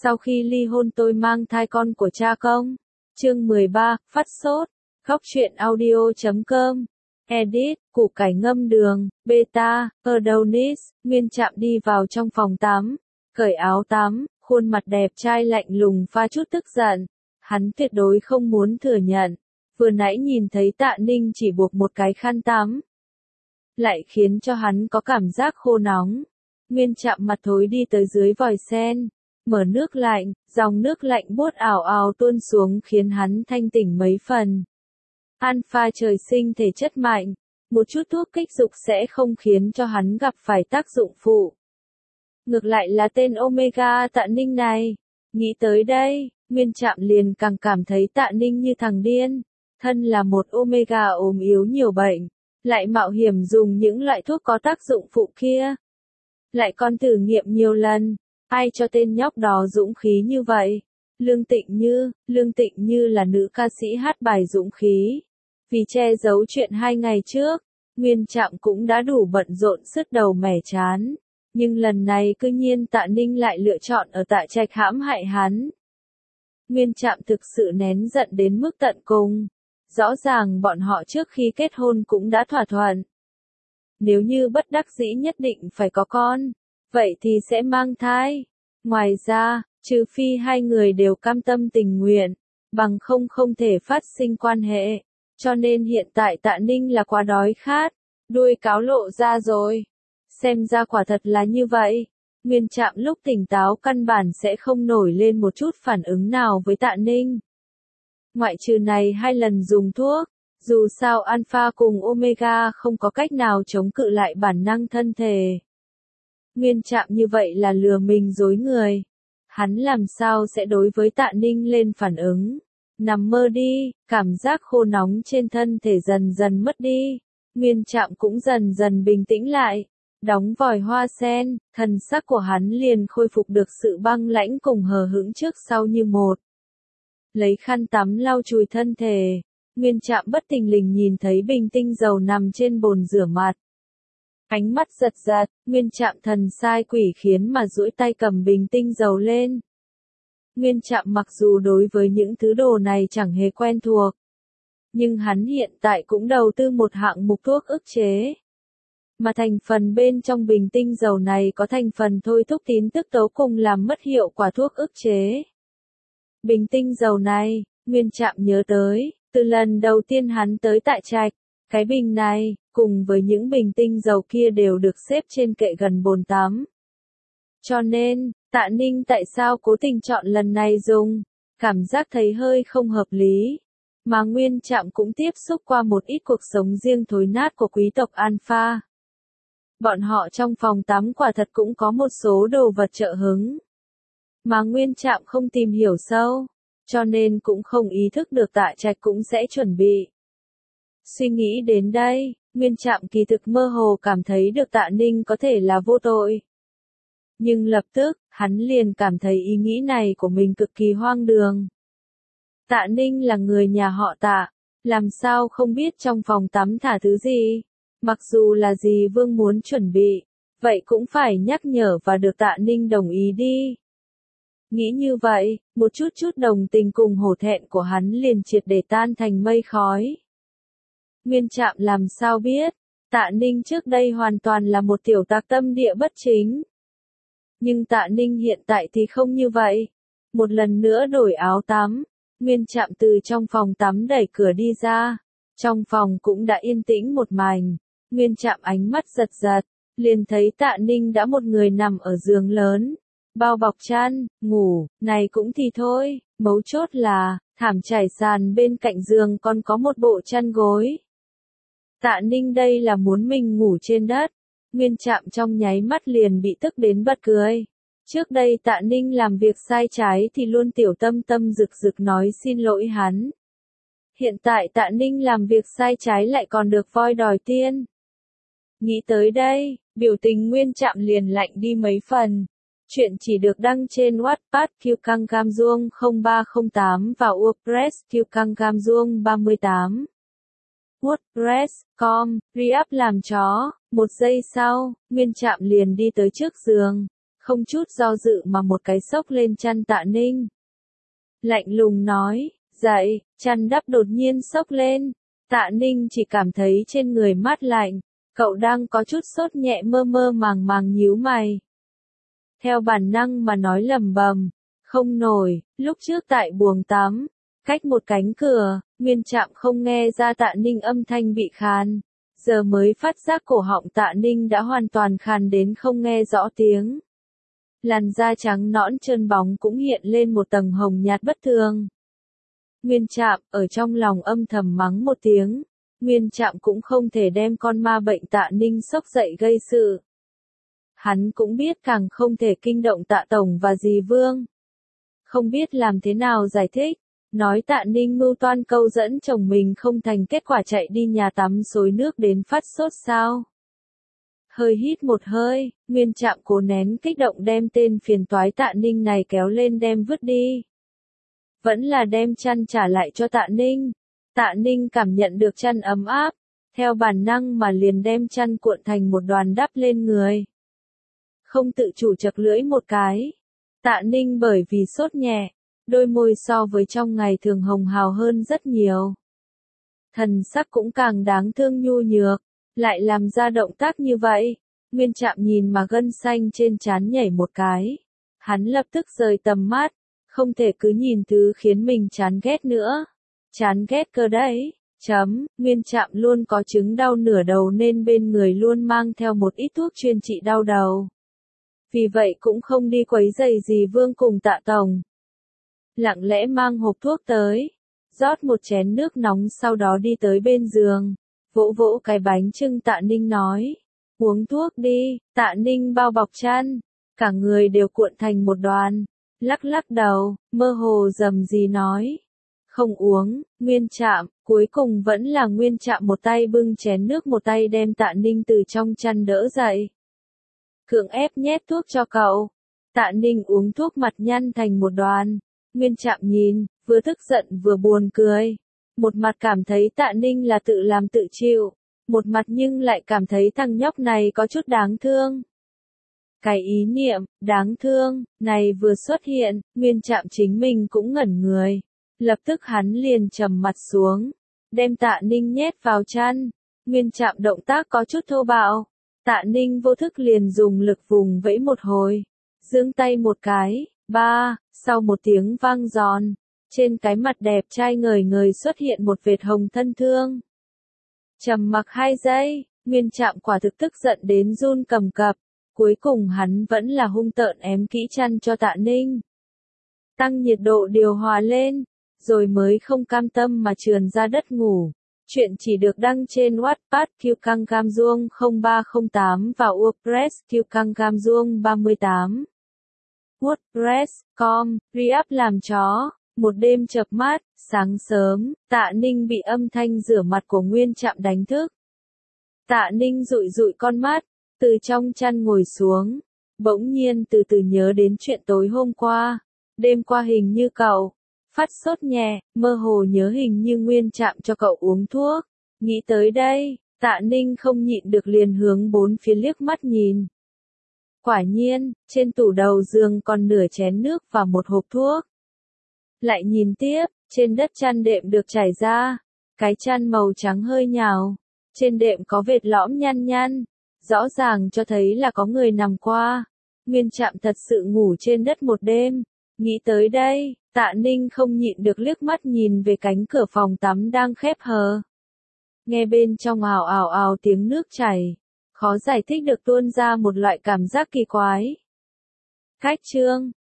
Sau khi ly hôn tôi mang thai con của cha công. Chương 13, phát sốt. Góc truyện audio.com. Edit, củ cải ngâm đường, beta, Adonis. Nguyên Trạm đi vào trong phòng tắm, cởi áo tắm, khuôn mặt đẹp trai lạnh lùng pha chút tức giận. Hắn tuyệt đối không muốn thừa nhận, vừa nãy nhìn thấy Tạ Ninh chỉ buộc một cái khăn tắm, lại khiến cho hắn có cảm giác khô nóng. Nguyên Trạm mặt thối đi tới dưới vòi sen, mở nước lạnh, dòng nước lạnh buốt ảo ảo tuôn xuống khiến hắn thanh tỉnh mấy phần. Alpha trời sinh thể chất mạnh, một chút thuốc kích dục sẽ không khiến cho hắn gặp phải tác dụng phụ. Ngược lại là tên Omega Tạ Ninh này, nghĩ tới đây, Nguyên Trạm liền càng cảm thấy Tạ Ninh như thằng điên, thân là một Omega ốm yếu nhiều bệnh, lại mạo hiểm dùng những loại thuốc có tác dụng phụ kia. Lại còn thử nghiệm nhiều lần, ai cho tên nhóc đó dũng khí như vậy? Lương Tịnh Như là nữ ca sĩ hát bài dũng khí. Vì che giấu chuyện 2 ngày trước, Nguyên Trạm cũng đã đủ bận rộn sứt đầu mẻ chán. Nhưng lần này cư nhiên Tạ Ninh lại lựa chọn ở Tạ Trạch hãm hại hắn. Nguyên Trạm thực sự nén giận đến mức tận cùng. Rõ ràng bọn họ trước khi kết hôn cũng đã thỏa thuận. Nếu như bất đắc dĩ nhất định phải có con, vậy thì sẽ mang thai. Ngoài ra, trừ phi hai người đều cam tâm tình nguyện, bằng không thể phát sinh quan hệ. Cho nên hiện tại Tạ Ninh là quá đói khát, đuôi cáo lộ ra rồi. Xem ra quả thật là như vậy. Nguyên Trạm lúc tỉnh táo căn bản sẽ không nổi lên một chút phản ứng nào với Tạ Ninh. Ngoại trừ này 2 lần dùng thuốc, dù sao Alpha cùng Omega không có cách nào chống cự lại bản năng thân thể. Nguyên Trạm như vậy là lừa mình dối người. Hắn làm sao sẽ đối với Tạ Ninh lên phản ứng. Nằm mơ đi, cảm giác khô nóng trên thân thể dần dần mất đi. Nguyên Trạm cũng dần dần bình tĩnh lại. Đóng vòi hoa sen, thần sắc của hắn liền khôi phục được sự băng lãnh cùng hờ hững trước sau như một. Lấy khăn tắm lau chùi thân thể, Nguyên Trạm bất thình lình nhìn thấy bình tinh dầu nằm trên bồn rửa mặt. Ánh mắt giật giật, Nguyên Trạm thần sai quỷ khiến mà duỗi tay cầm bình tinh dầu lên. Nguyên Trạm mặc dù đối với những thứ đồ này chẳng hề quen thuộc, nhưng hắn hiện tại cũng đầu tư một hạng mục thuốc ức chế. Mà thành phần bên trong bình tinh dầu này có thành phần thôi thúc tín tức tố cùng làm mất hiệu quả thuốc ức chế. Bình tinh dầu này, Nguyên Trạm nhớ tới, từ lần đầu tiên hắn tới Tạ Trạch, cái bình này, cùng với những bình tinh dầu kia đều được xếp trên kệ gần bồn tắm. Cho nên, Tạ Ninh tại sao cố tình chọn lần này dùng, cảm giác thấy hơi không hợp lý. Mà Nguyên Trạm cũng tiếp xúc qua một ít cuộc sống riêng thối nát của quý tộc Alpha. Bọn họ trong phòng tắm quả thật cũng có một số đồ vật trợ hứng. Mà Nguyên Trạm không tìm hiểu sâu, cho nên cũng không ý thức được Tạ Trạch cũng sẽ chuẩn bị. Suy nghĩ đến đây, Nguyên Trạm kỳ thực mơ hồ cảm thấy được Tạ Ninh có thể là vô tội. Nhưng lập tức, hắn liền cảm thấy ý nghĩ này của mình cực kỳ hoang đường. Tạ Ninh là người nhà họ Tạ, làm sao không biết trong phòng tắm thả thứ gì? Mặc dù là gì Vương muốn chuẩn bị, vậy cũng phải nhắc nhở và được Tạ Ninh đồng ý đi. Nghĩ như vậy, một chút đồng tình cùng hổ thẹn của hắn liền triệt để tan thành mây khói. Nguyên Trạm làm sao biết, Tạ Ninh trước đây hoàn toàn là một tiểu tặc tâm địa bất chính. Nhưng Tạ Ninh hiện tại thì không như vậy. Một lần nữa đổi áo tắm, Nguyên Trạm từ trong phòng tắm đẩy cửa đi ra. Trong phòng cũng đã yên tĩnh một mảnh. Nguyên Trạm ánh mắt giật giật, liền thấy Tạ Ninh đã một người nằm ở giường lớn. Bao bọc chăn, ngủ, này cũng thì thôi, mấu chốt là, thảm trải sàn bên cạnh giường còn có một bộ chăn gối. Tạ Ninh đây là muốn mình ngủ trên đất. Nguyên Trạm trong nháy mắt liền bị tức đến bật cười. Trước đây Tạ Ninh làm việc sai trái thì luôn tiểu tâm tâm rực rực nói xin lỗi hắn. Hiện tại Tạ Ninh làm việc sai trái lại còn được voi đòi tiên. Nghĩ tới đây, biểu tình Nguyên Trạm liền lạnh đi mấy phần. Chuyện chỉ được đăng trên Wattpad Kiêu Căng Gam Duông 0308 và WordPress Kiêu Căng Gam Duông 38. WordPress.com, re-up làm chó. 1 giây sau, Nguyên Trạm liền đi tới trước giường. Không chút do dự mà một cái xốc lên chăn Tạ Ninh. Lạnh lùng nói, dậy, chăn đắp đột nhiên xốc lên. Tạ Ninh chỉ cảm thấy trên người mát lạnh, cậu đang có chút sốt nhẹ mơ mơ màng màng nhíu mày. Theo bản năng mà nói lầm bầm, không nổi, lúc trước tại buồng tắm, cách một cánh cửa, Nguyên Trạm không nghe ra Tạ Ninh âm thanh bị khàn, giờ mới phát giác cổ họng Tạ Ninh đã hoàn toàn khàn đến không nghe rõ tiếng. Làn da trắng nõn trơn bóng cũng hiện lên một tầng hồng nhạt bất thường. Nguyên Trạm ở trong lòng âm thầm mắng một tiếng, Nguyên Trạm cũng không thể đem con ma bệnh Tạ Ninh sốc dậy gây sự. Hắn cũng biết càng không thể kinh động Tạ Tổng và dì Vương. Không biết làm thế nào giải thích, nói Tạ Ninh mưu toan câu dẫn chồng mình không thành kết quả chạy đi nhà tắm xối nước đến phát sốt sao. Hơi hít một hơi, Nguyên Trạm cố nén kích động đem tên phiền toái Tạ Ninh này kéo lên đem vứt đi. Vẫn là đem chăn trả lại cho Tạ Ninh. Tạ Ninh cảm nhận được chăn ấm áp, theo bản năng mà liền đem chăn cuộn thành một đoàn đắp lên người. Không tự chủ chật lưỡi một cái. Tạ Ninh bởi vì sốt nhẹ, đôi môi so với trong ngày thường hồng hào hơn rất nhiều. Thần sắc cũng càng đáng thương nhu nhược, lại làm ra động tác như vậy. Nguyên Trạm nhìn mà gân xanh trên trán nhảy một cái. Hắn lập tức rời tầm mắt, không thể cứ nhìn thứ khiến mình chán ghét nữa. Chán ghét cơ đấy. Nguyên Trạm luôn có chứng đau nửa đầu nên bên người luôn mang theo một ít thuốc chuyên trị đau đầu. Vì vậy cũng không đi quấy rầy dì Vương cùng Tạ Tổng. Lặng lẽ mang hộp thuốc tới, rót một chén nước nóng sau đó đi tới bên giường, vỗ vỗ cái bánh chưng Tạ Ninh nói, uống thuốc đi. Tạ Ninh bao bọc chăn, cả người đều cuộn thành một đoàn, lắc lắc đầu, mơ hồ rầm rì nói, không uống. Nguyên Trạm, cuối cùng vẫn là Nguyên Trạm một tay bưng chén nước một tay đem Tạ Ninh từ trong chăn đỡ dậy. Cưỡng ép nhét thuốc cho cậu. Tạ Ninh uống thuốc mặt nhăn thành một đoàn. Nguyên Trạm nhìn, vừa tức giận vừa buồn cười. Một mặt cảm thấy Tạ Ninh là tự làm tự chịu, một mặt nhưng lại cảm thấy thằng nhóc này có chút đáng thương. Cái ý niệm, đáng thương, này vừa xuất hiện, Nguyên Trạm chính mình cũng ngẩn người. Lập tức hắn liền trầm mặt xuống, đem Tạ Ninh nhét vào chăn. Nguyên Trạm động tác có chút thô bạo. Tạ Ninh vô thức liền dùng lực vùng vẫy một hồi, giương tay một cái, sau một tiếng vang giòn, trên cái mặt đẹp trai ngời ngời xuất hiện một vệt hồng thân thương. Trầm mặc 2 giây, Nguyên Trạm quả thực tức giận đến run cầm cập, cuối cùng hắn vẫn là hung tợn ém kỹ chăn cho Tạ Ninh. Tăng nhiệt độ điều hòa lên, rồi mới không cam tâm mà trườn ra đất ngủ. Chuyện chỉ được đăng trên Wattpad Kiêu Căng Gam Duông 0308 và WordPress Kiêu Căng Gam Duông 38. WordPress.com, re-up làm chó. Một đêm chợp mắt, sáng sớm, Tạ Ninh bị âm thanh rửa mặt của Nguyên Trạm đánh thức. Tạ Ninh dụi dụi con mắt, từ trong chăn ngồi xuống, bỗng nhiên từ từ nhớ đến chuyện tối hôm qua. Đêm qua hình như cậu phát sốt nhẹ, mơ hồ nhớ hình như Nguyên Trạm cho cậu uống thuốc. Nghĩ tới đây, Tạ Ninh không nhịn được liền hướng bốn phía liếc mắt nhìn. Quả nhiên, trên tủ đầu giường còn nửa chén nước và một hộp thuốc. Lại nhìn tiếp, trên đất chăn đệm được trải ra, cái chăn màu trắng hơi nhào, trên đệm có vệt lõm nhăn nhăn, rõ ràng cho thấy là có người nằm qua. Nguyên Trạm thật sự ngủ trên đất một đêm. Nghĩ tới đây, Tạ Ninh không nhịn được liếc mắt nhìn về cánh cửa phòng tắm đang khép hờ. Nghe bên trong ào ào ào tiếng nước chảy, khó giải thích được tuôn ra một loại cảm giác kỳ quái. Cách chương